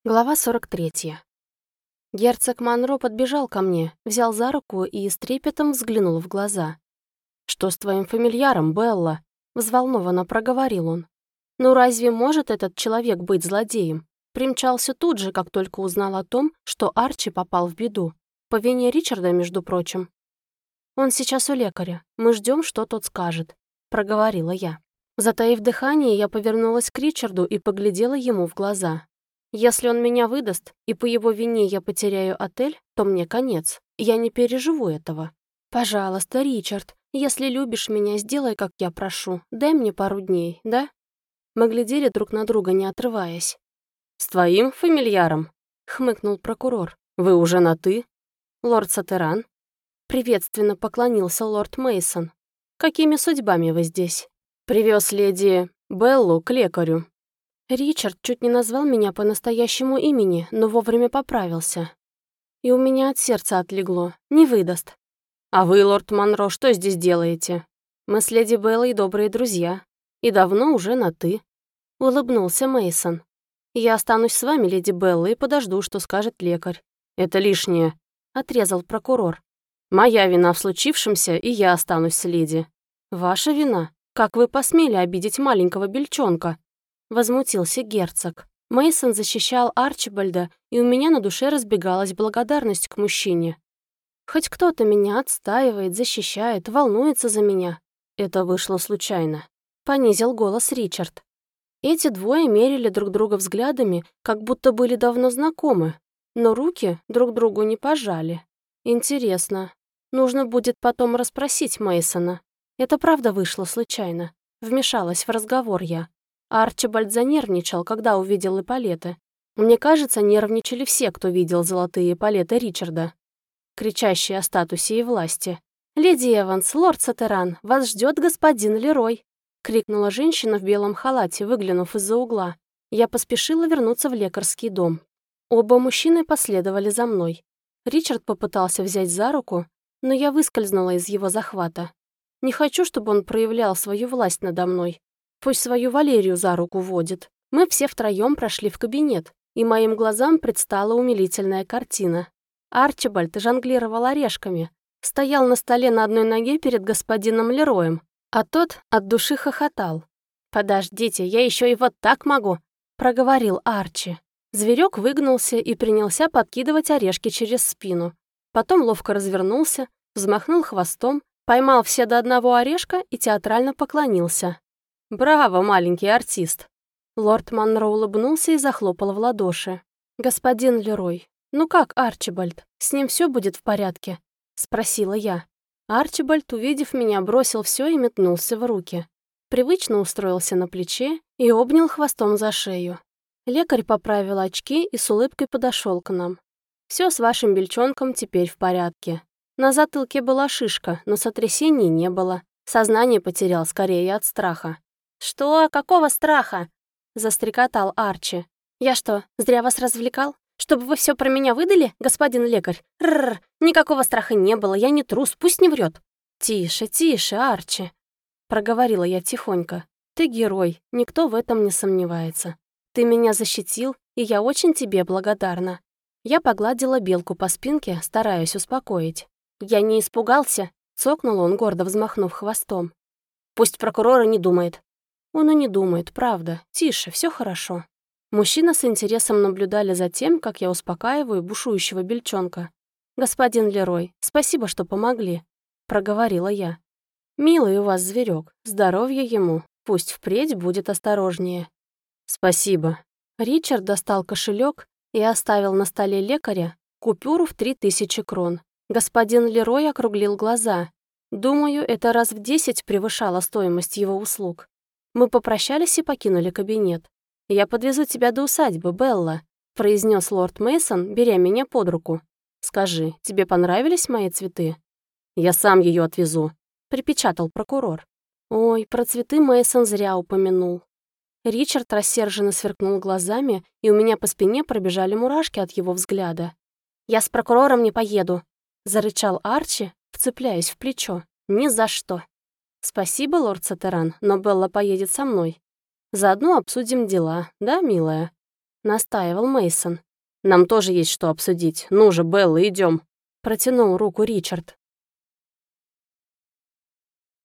Глава 43. Герцог Монро подбежал ко мне, взял за руку и с трепетом взглянул в глаза. «Что с твоим фамильяром, Белла?» — взволнованно проговорил он. «Ну разве может этот человек быть злодеем?» Примчался тут же, как только узнал о том, что Арчи попал в беду. По вине Ричарда, между прочим. «Он сейчас у лекаря. Мы ждем, что тот скажет», — проговорила я. Затаив дыхание, я повернулась к Ричарду и поглядела ему в глаза. Если он меня выдаст, и по его вине я потеряю отель, то мне конец. Я не переживу этого. Пожалуйста, Ричард, если любишь меня, сделай, как я прошу. Дай мне пару дней, да?» Мы глядели друг на друга, не отрываясь. «С твоим фамильяром?» — хмыкнул прокурор. «Вы уже на «ты»?» «Лорд Сатеран?» Приветственно поклонился лорд Мейсон. «Какими судьбами вы здесь?» «Привез леди Беллу к лекарю». Ричард чуть не назвал меня по настоящему имени, но вовремя поправился. И у меня от сердца отлегло. Не выдаст. «А вы, лорд Монро, что здесь делаете?» «Мы с леди Беллой добрые друзья. И давно уже на «ты», — улыбнулся Мейсон. «Я останусь с вами, леди Белла, и подожду, что скажет лекарь». «Это лишнее», — отрезал прокурор. «Моя вина в случившемся, и я останусь с леди». «Ваша вина? Как вы посмели обидеть маленького бельчонка?» Возмутился герцог. Мейсон защищал Арчибальда, и у меня на душе разбегалась благодарность к мужчине. Хоть кто-то меня отстаивает, защищает, волнуется за меня. Это вышло случайно. Понизил голос Ричард. Эти двое мерили друг друга взглядами, как будто были давно знакомы, но руки друг другу не пожали. Интересно. Нужно будет потом расспросить Мейсона. Это правда вышло случайно. Вмешалась в разговор я. Арчибальд занервничал, когда увидел эполеты. Мне кажется, нервничали все, кто видел золотые эполеты Ричарда, кричащие о статусе и власти. «Леди Эванс, лорд Сатеран, вас ждет господин Лерой!» — крикнула женщина в белом халате, выглянув из-за угла. Я поспешила вернуться в лекарский дом. Оба мужчины последовали за мной. Ричард попытался взять за руку, но я выскользнула из его захвата. Не хочу, чтобы он проявлял свою власть надо мной. Пусть свою Валерию за руку водит. Мы все втроем прошли в кабинет, и моим глазам предстала умилительная картина. Арчибальд жонглировал орешками, стоял на столе на одной ноге перед господином Лероем, а тот от души хохотал. «Подождите, я еще и вот так могу», — проговорил Арчи. Зверек выгнулся и принялся подкидывать орешки через спину. Потом ловко развернулся, взмахнул хвостом, поймал все до одного орешка и театрально поклонился. «Браво, маленький артист!» Лорд Монро улыбнулся и захлопал в ладоши. «Господин Лерой, ну как Арчибальд? С ним все будет в порядке?» — спросила я. Арчибальд, увидев меня, бросил все и метнулся в руки. Привычно устроился на плече и обнял хвостом за шею. Лекарь поправил очки и с улыбкой подошел к нам. «Все с вашим бельчонком теперь в порядке. На затылке была шишка, но сотрясений не было. Сознание потерял скорее от страха». «Что? Какого страха?» — застрекотал Арчи. «Я что, зря вас развлекал? Чтобы вы все про меня выдали, господин лекарь? Рррр, никакого страха не было, я не трус, пусть не врет». «Тише, тише, Арчи», — проговорила я тихонько. «Ты герой, никто в этом не сомневается. Ты меня защитил, и я очень тебе благодарна». Я погладила белку по спинке, стараясь успокоить. «Я не испугался», — цокнул он, гордо взмахнув хвостом. «Пусть прокурор и не думает». Он и не думает, правда. Тише, все хорошо. Мужчины с интересом наблюдали за тем, как я успокаиваю бушующего бельчонка. «Господин Лерой, спасибо, что помогли», — проговорила я. «Милый у вас зверек, здоровья ему, пусть впредь будет осторожнее». «Спасибо». Ричард достал кошелек и оставил на столе лекаря купюру в 3000 крон. Господин Лерой округлил глаза. Думаю, это раз в 10 превышало стоимость его услуг. Мы попрощались и покинули кабинет. «Я подвезу тебя до усадьбы, Белла», — произнес лорд Мейсон, беря меня под руку. «Скажи, тебе понравились мои цветы?» «Я сам ее отвезу», — припечатал прокурор. Ой, про цветы Мейсон зря упомянул. Ричард рассерженно сверкнул глазами, и у меня по спине пробежали мурашки от его взгляда. «Я с прокурором не поеду», — зарычал Арчи, вцепляясь в плечо. «Ни за что». «Спасибо, лорд Сатеран, но Белла поедет со мной. Заодно обсудим дела, да, милая?» настаивал Мейсон. Нам тоже есть что обсудить. Ну же, Белла, идем. Протянул руку Ричард.